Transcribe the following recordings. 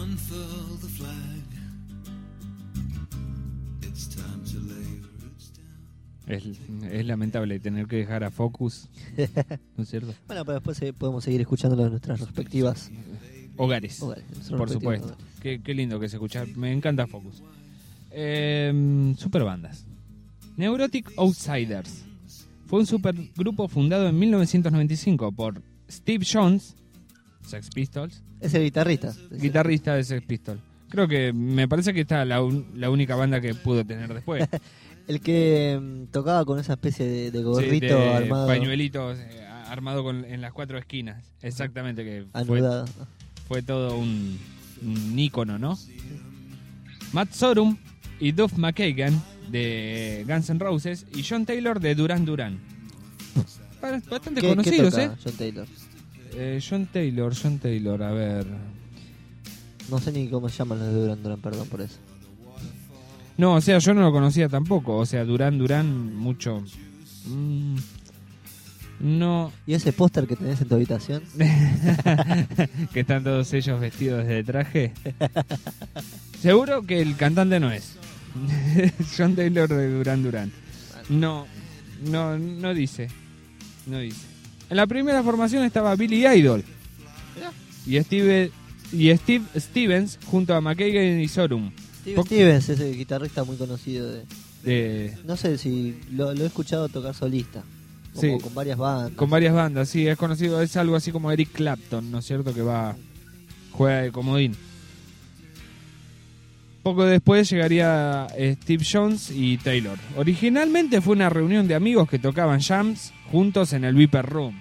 unfurl the flag. It's time to lay roots down. Es lamentable tener que dejar a Focus, ¿no es cierto? Bueno, pero después podemos seguir escuchándolo en nuestras respectivas Hogares, hogares. por supuesto. Qué lindo que se escucha. Me encanta Focus. Superbandas. Neurotic Outsiders fue un supergrupo fundado en 1995 por Steve Jones, Sex Pistols, Es el guitarrista. guitarrista de Sex Pistols. Creo que me parece que esta la única banda que pudo tener después. El que tocaba con esa especie de gorrito Sí, de armado. pañuelitos armado en las cuatro esquinas. Exactamente, que Anudado. fue todo un ícono, ¿no? Matt Sorum y Duff McKagan de Guns N' Roses y John Taylor de Duran Duran. Bastante ¿Qué conocidos, toca John Taylor? John Taylor, a ver. No sé ni cómo se llaman los de Duran Duran, perdón por eso. No, o sea, yo no lo conocía tampoco. O sea, Duran Duran, mucho. No. ¿Y ese póster que tenés en tu habitación? Que están todos ellos vestidos de traje. Seguro que el cantante no es John Taylor de Duran Duran. No dice. No dice. En la primera formación estaba Billy Idol y Steve Stevens junto a McKagan y Sorum. Steve Stevens es el guitarrista muy conocido De No sé si lo he escuchado tocar solista. Como Sí. con varias bandas. Con varias bandas, sí, es conocido, es algo así como Eric Clapton, ¿no es cierto? Que juega de comodín. Poco después llegaría Steve Jones y Taylor. Originalmente fue una reunión de amigos que tocaban jams juntos en el Viper Room.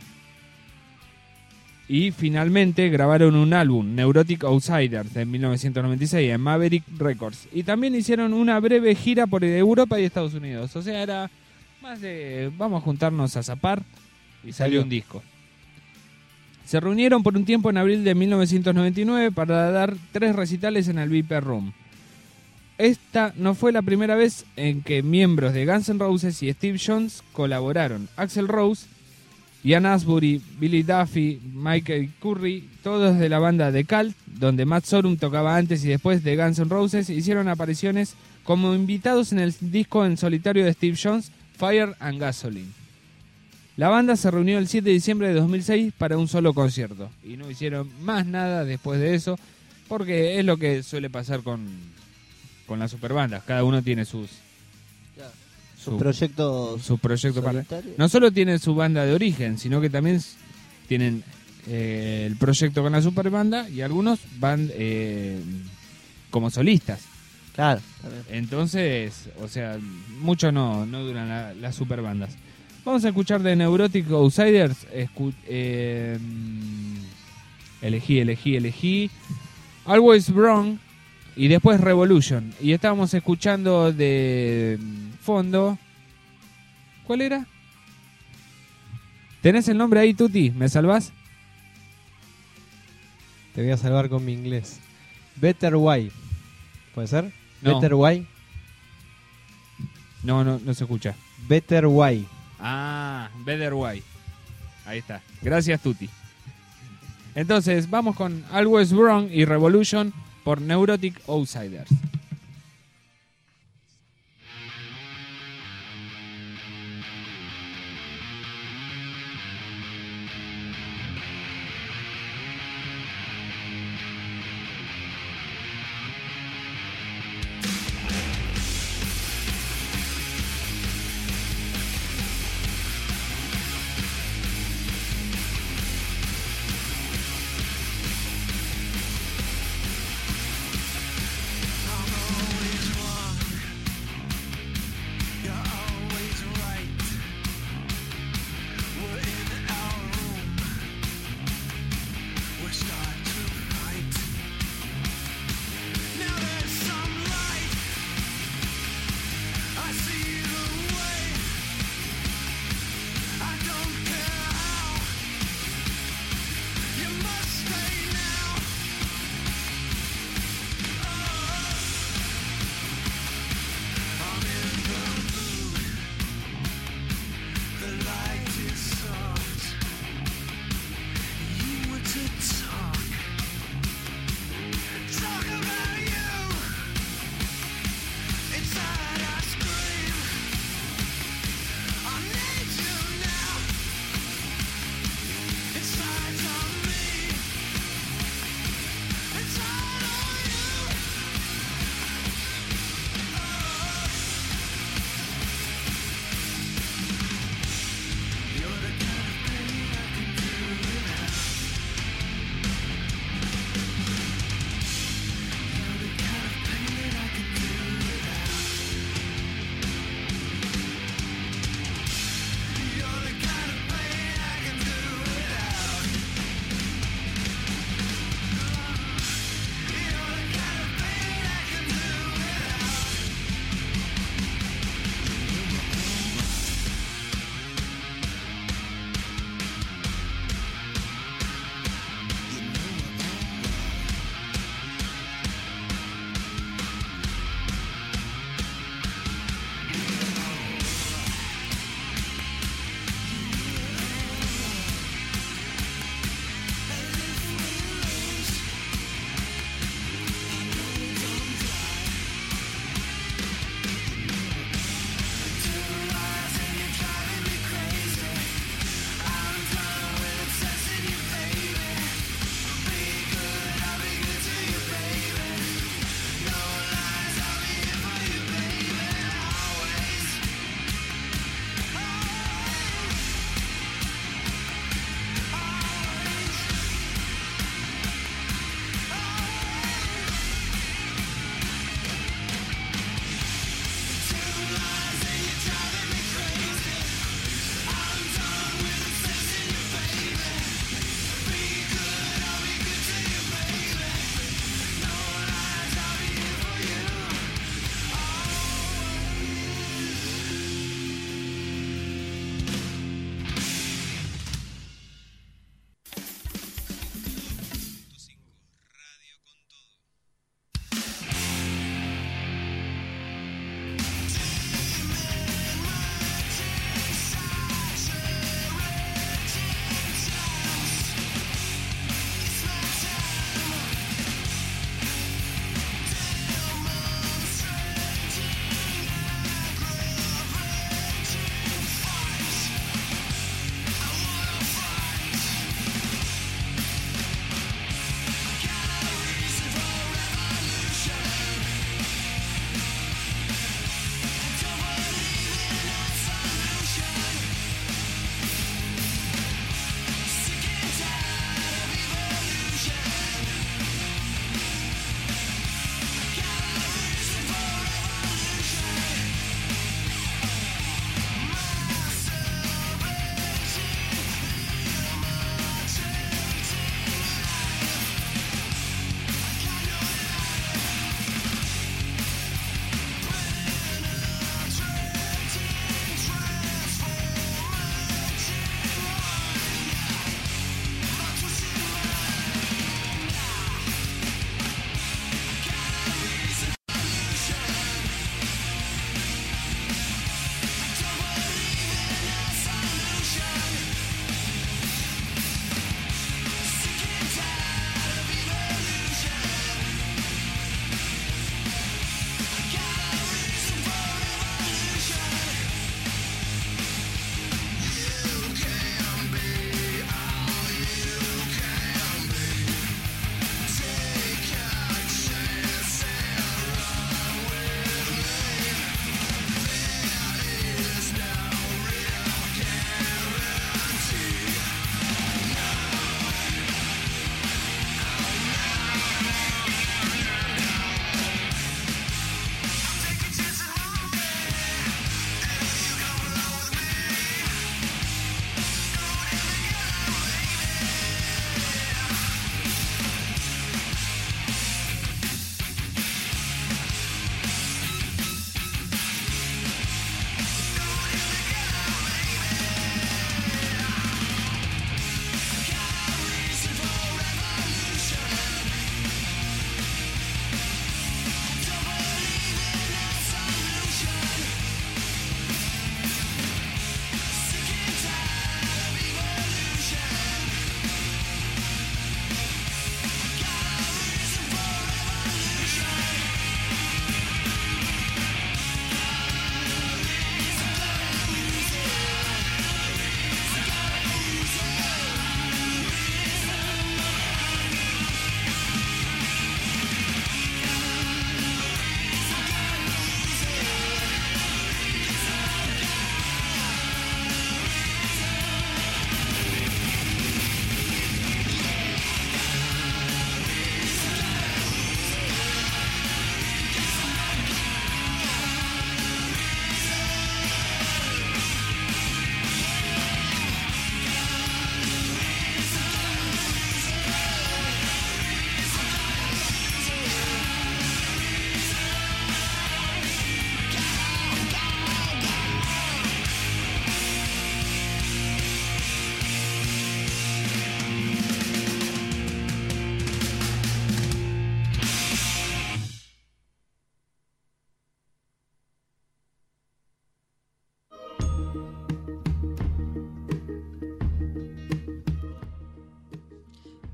Y finalmente grabaron un álbum, Neurotic Outsiders, de 1996 en Maverick Records. Y también hicieron una breve gira por Europa y Estados Unidos. O sea, era más de vamos a juntarnos a zapar y salió un disco. Se reunieron por un tiempo en abril de 1999 para dar 3 recitales en el Viper Room. Esta no fue la primera vez en que miembros de Guns N' Roses y Steve Jones colaboraron. Axl Rose, Ian Astbury, Billy Duffy, Michael Curry, todos de la banda The Cult, donde Matt Sorum tocaba antes y después de Guns N' Roses, hicieron apariciones como invitados en el disco en solitario de Steve Jones, Fire and Gasoline. La banda se reunió el 7 de diciembre de 2006 para un solo concierto y no hicieron más nada después de eso, porque es lo que suele pasar con las superbandas. Cada uno tiene sus proyectos para... solitarios. No solo tienen su banda de origen, sino que también tienen el proyecto con la superbanda y algunos van como solistas. Claro, también. Entonces, o sea, mucho no duran las superbandas. Vamos a escuchar de Neurotic Outsiders. Elegí Always Wrong y después Revolution. Y estábamos escuchando de fondo. ¿Cuál era? ¿Tenés el nombre ahí, Tuti? ¿Me salvás? Te voy a salvar con mi inglés. Better Way. ¿Puede ser? No. Better Way. No se escucha. Better Way. Ah, Better Way. Ahí está. Gracias, Tuti. Entonces, vamos con Always Wrong y Revolution por Neurotic Outsiders. I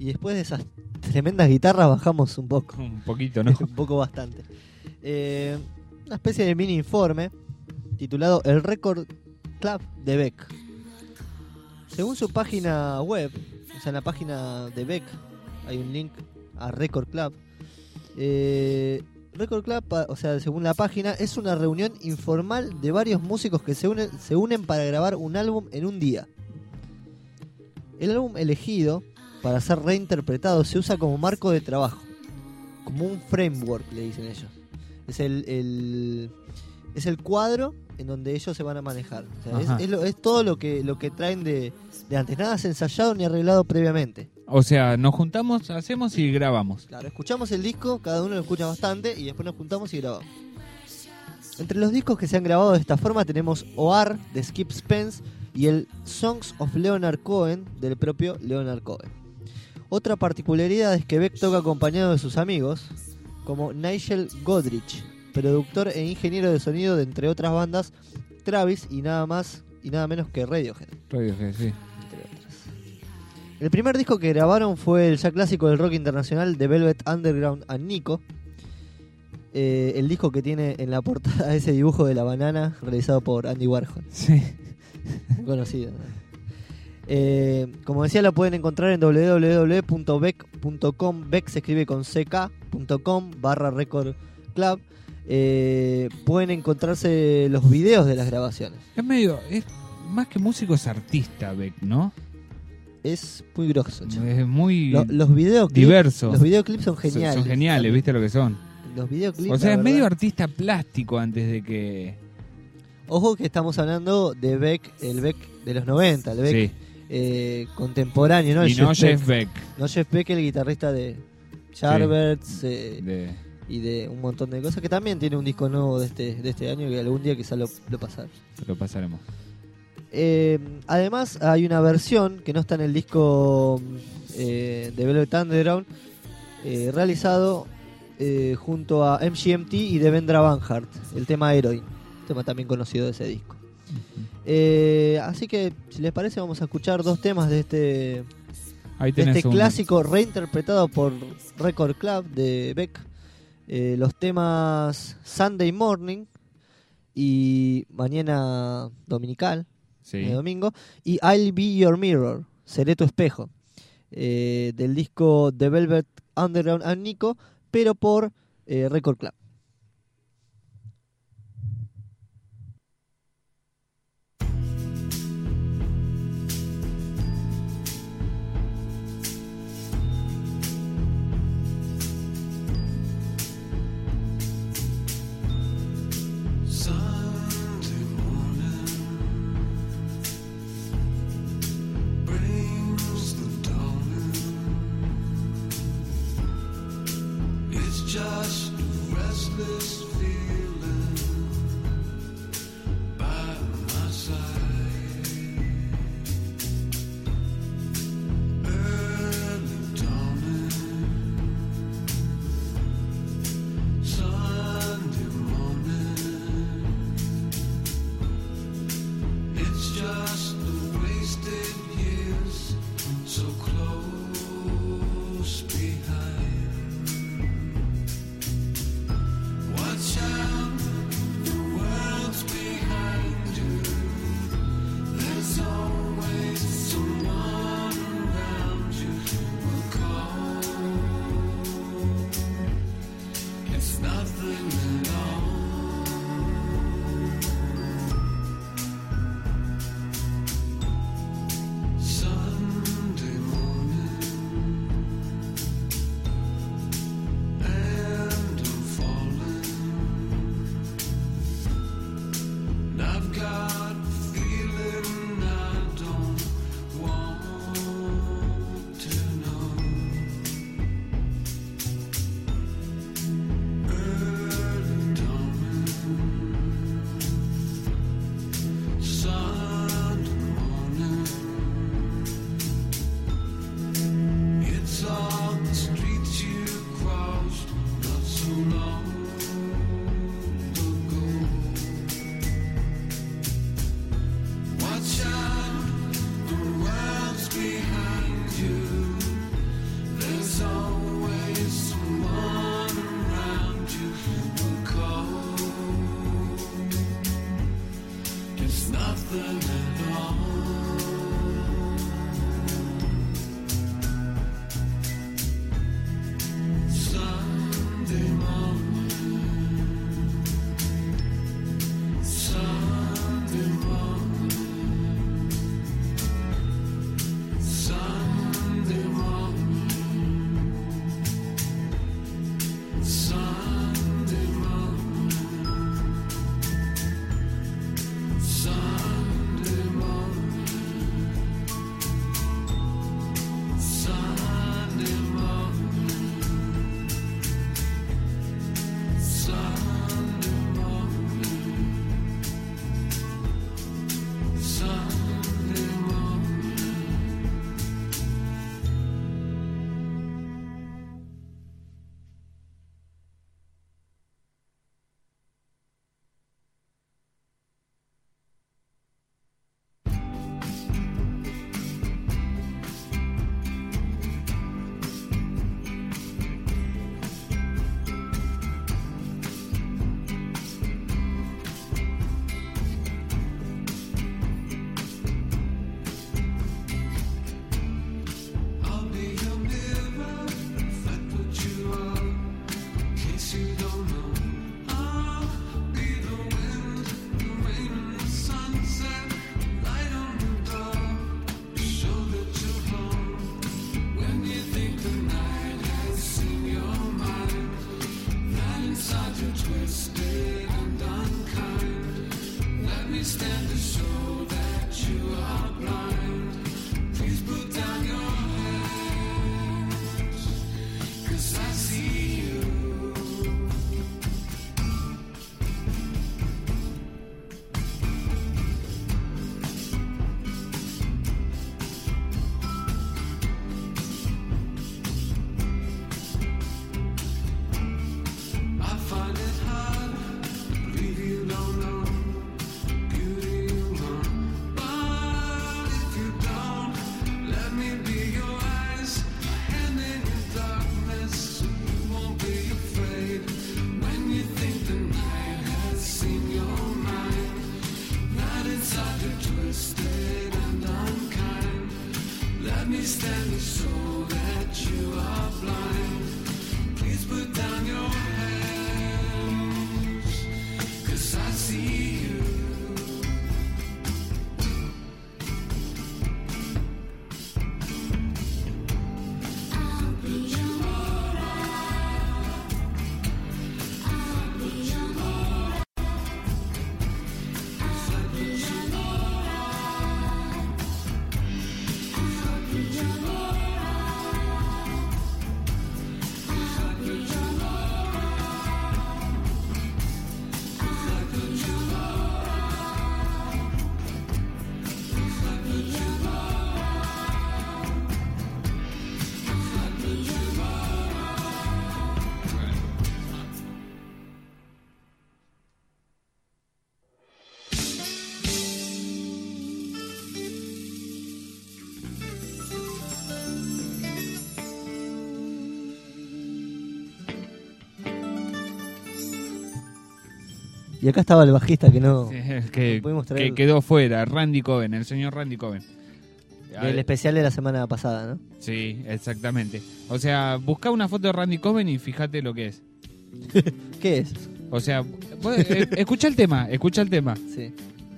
después de esas tremendas guitarras bajamos un poco. Un poquito, ¿no? Un poco bastante. Una especie de mini informe titulado El Record Club de Beck. Según su página web, o sea, en la página de Beck hay un link a Record Club. Record Club, o sea, según la página, es una reunión informal de varios músicos que se unen para grabar un álbum en un día. El álbum elegido para ser reinterpretado se usa como marco de trabajo, como un framework, le dicen ellos. Es el cuadro en donde ellos se van a manejar. O sea, es todo lo que traen de antes. Nada es ensayado ni arreglado previamente. O sea, nos juntamos, hacemos y grabamos. Claro, escuchamos el disco, cada uno lo escucha bastante y después nos juntamos y grabamos. Entre los discos que se han grabado de esta forma tenemos OR de Skip Spence y el Songs of Leonard Cohen del propio Leonard Cohen. Otra particularidad es que Beck toca acompañado de sus amigos, como Nigel Godrich, productor e ingeniero de sonido de, entre otras bandas, Travis y nada más y nada menos que Radiohead. Radiohead, sí. Entre otras. El primer disco que grabaron fue el ya clásico del rock internacional The Velvet Underground and Nico. El disco que tiene en la portada ese dibujo de la banana realizado por Andy Warhol. Sí. Muy conocido, ¿no? Como decía, lo pueden encontrar en www.beck.com. Beck se escribe con ck.com/Record Club. Pueden encontrarse los videos de las grabaciones. Es más que músico, es artista Beck, ¿no? Es muy grosso, che. Es muy los videoclips, diverso. Los videoclips son geniales. Son geniales, ¿viste lo que son? Los videoclips, O sea, es la medio verdad. artista plástico antes de que... Ojo que estamos hablando de Beck, el Beck de los 90, el Beck Sí. Contemporáneo, ¿no? Y no Jeff Beck. No Jeff Beck, el guitarrista de Yardbirds y de un montón de cosas, que también tiene un disco nuevo de este año que algún día quizá lo pasaremos. Lo pasaremos. Además hay una versión que no está en el disco de Velvet Underground, realizado junto a MGMT y Devendra Banhart, el tema Heroin, tema también conocido de ese disco. Así que si les parece vamos a escuchar dos temas de este clásico reinterpretado por Record Club de Beck. Los temas Sunday Morning y Mañana Dominical, Sí. de domingo, y I'll Be Your Mirror, Seré tu espejo, del disco The Velvet Underground and Nico, pero por Record Club. Sunday morning brings the dawning. It's just a restless feeling by my side. Early dawning, Sunday morning. It's just the wasted years so close behind. Watch out. Y acá estaba el bajista que no, que, no pudimos traer. que quedó fuera, Randy Coven, el señor Randy Coven. El especial de la semana pasada, ¿no? Sí, exactamente. O sea, busca una foto de Randy Coven y fíjate lo que es. ¿Qué es? O sea, escucha el tema. Sí.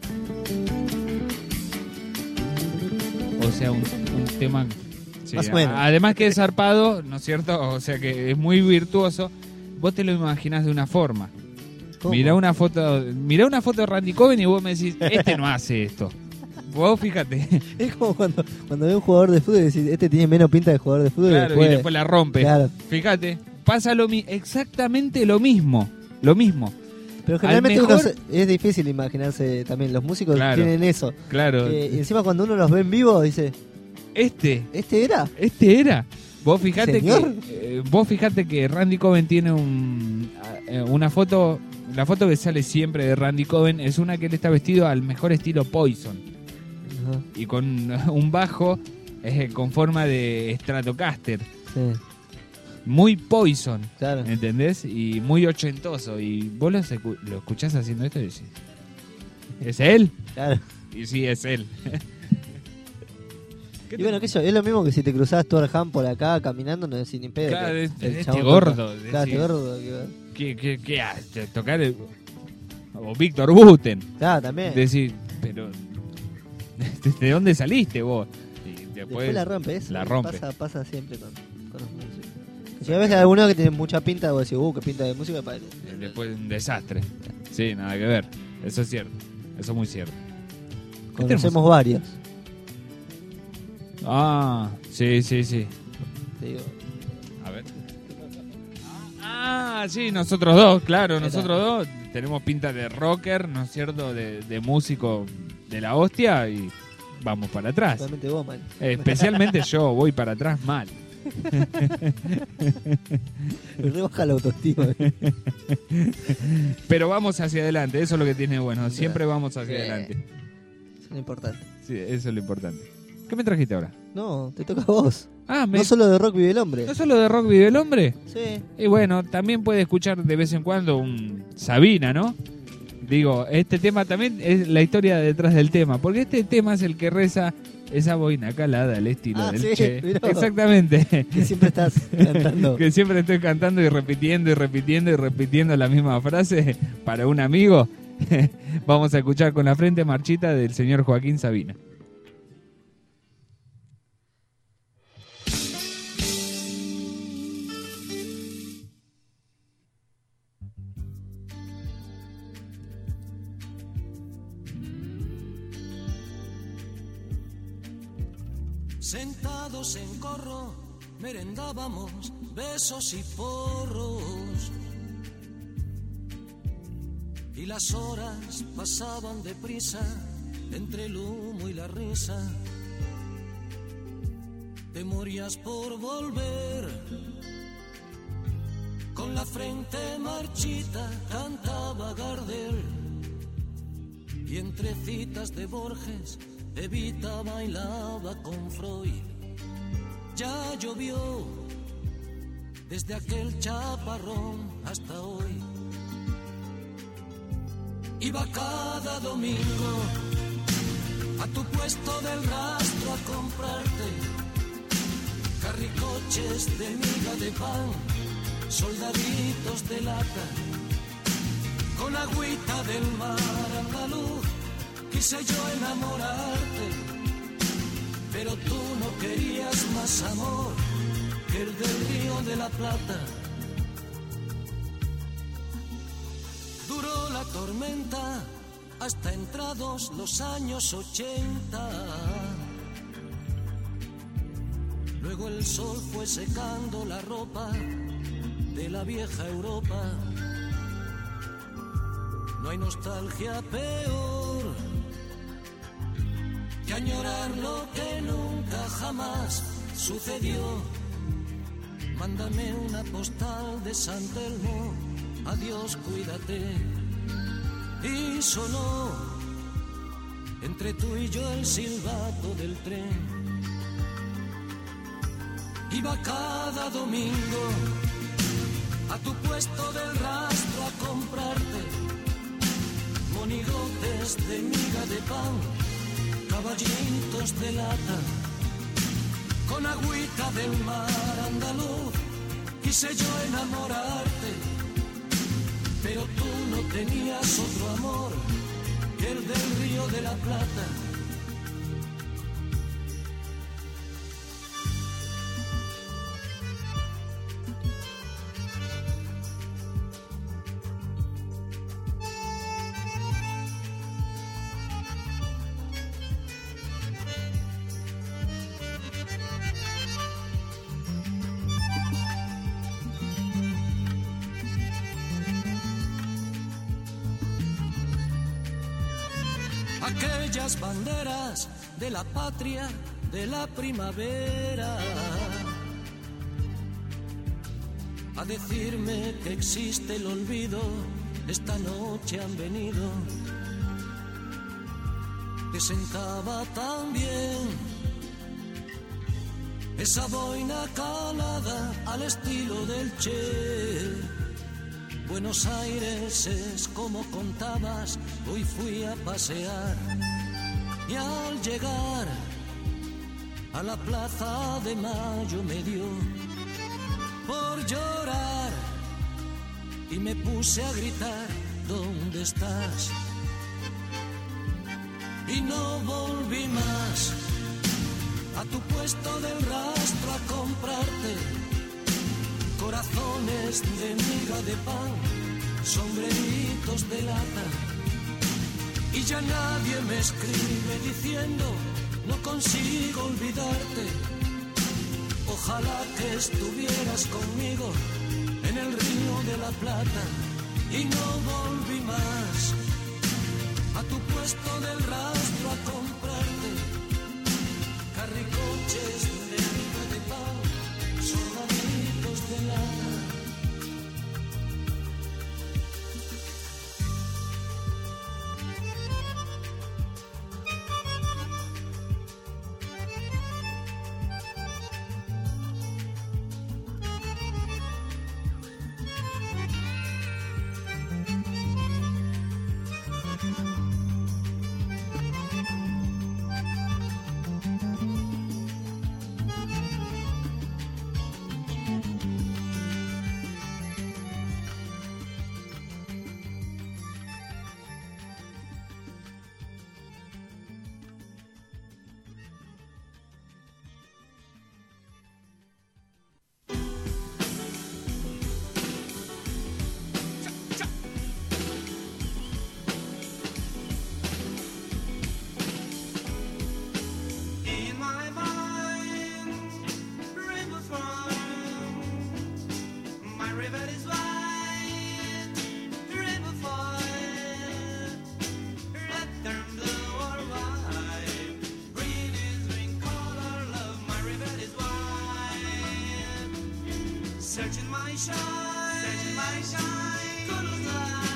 O sea, un tema... Sí, Más o menos. Además que es zarpado, ¿no es cierto? O sea que es muy virtuoso. Vos te lo imaginás de una forma. ¿Cómo? Mirá una foto de Randy Coven y vos me decís, este no hace esto. Vos fíjate. Es como cuando ve un jugador de fútbol y decís, este tiene menos pinta de jugador de fútbol. Claro, y después la rompe. Claro. Fíjate, pasa exactamente lo mismo. Lo mismo. Pero generalmente mejor- es difícil imaginarse también. Los músicos Claro. tienen eso. Claro. Y encima cuando uno los ve en vivo, dice, Este ¿este era? Vos fijate ¿Señor? que Randy Coven tiene una foto. La foto que sale siempre de Randy Coven es una que él está vestido al mejor estilo Poison. Ajá, Y con un bajo con forma de Stratocaster. sí, Muy Poison, claro. ¿entendés? Y muy ochentoso. Y vos lo escuchás haciendo esto y decís, ¿es él? Claro. Y sí, es él. Y bueno, que eso, es lo mismo que si te cruzás Thor Ham por acá caminando, no decís ni pedo. Claro, que este el chabón gordo, toca. Claro, decís. este gordo. ¿Qué hace? Tocar o Víctor Buten. Claro, también. Decir, pero ¿de dónde saliste vos? Y Después la rompe, eso. la rompe. Pasa siempre con los músicos. Si a veces hay algunos que tienen mucha pinta, vos decís, qué pinta de música, padre. Después un desastre. Sí, nada que ver. Eso es cierto. Eso es muy cierto. ¿Qué Conocemos varios. Ah, sí. Te digo. A ver. Sí, nosotros dos, claro, Era. nosotros dos tenemos pinta de rocker, ¿no es cierto? De músico de la hostia y vamos para atrás. Realmente vos, man. Especialmente yo voy para atrás mal. Me rebaja la autoestima. Pero vamos hacia adelante, eso es lo que tiene bueno, siempre vamos hacia Sí. adelante. Eso es lo importante. Sí, eso es lo importante. ¿Qué me trajiste ahora? No, te toca a vos. Ah, No solo de rock vive el hombre. ¿no solo de rock vive el hombre? Sí. Y bueno, también puede escuchar de vez en cuando un Sabina, ¿no? Digo, este tema también es la historia detrás del tema, porque este tema es el que reza esa boina calada al estilo del Sí, Che. mirá. Exactamente. Que siempre estás cantando. Que siempre estoy cantando y repitiendo la misma frase para un amigo. Vamos a escuchar Con la frente marchita del señor Joaquín Sabina. Sentados en corro, merendábamos besos y porros. Y las horas pasaban deprisa entre el humo y la risa. Te morías por volver. Con la frente marchita cantaba Gardel. Y entre citas de Borges, Evita bailaba con Freud. Ya llovió desde aquel chaparrón hasta hoy. Iba cada domingo a tu puesto del rastro a comprarte carricoches de miga de pan, soldaditos de lata, con agüita del mar andaluz. Quise yo enamorarte, pero tú no querías más amor que el del Río de la Plata. Duró la tormenta hasta entrados los años 80. Luego el sol fue secando la ropa de la vieja Europa. No hay nostalgia peor que añorar lo que nunca jamás sucedió. Mándame una postal de San Telmo, adiós, cuídate. Y sonó entre tú y yo el silbato del tren. Iba cada domingo a tu puesto del rastro a comprarte monigotes de miga de pan, caballitos de lata, con agüita del mar andaluz. Quise yo enamorarte, pero tú no tenías otro amor que el del Río de la Plata. Aquellas banderas de la patria, de la primavera, a decirme que existe el olvido, esta noche han venido. Te sentaba tan bien esa boina calada al estilo del Che. Buenos Aires es como contabas, hoy fui a pasear y al llegar a la Plaza de Mayo me dio por llorar y me puse a gritar, ¿dónde estás? Y no volví más a tu puesto del rastro a comprarte corazones de miga de pan, sombreritos de lata. Y ya nadie me escribe diciendo, no consigo olvidarte. Ojalá que estuvieras conmigo en el Río de la Plata. Y no volví más a tu puesto del rastro a comprarte carricoches de miga de pan, soldaditos de lana. shine, set my shine, con los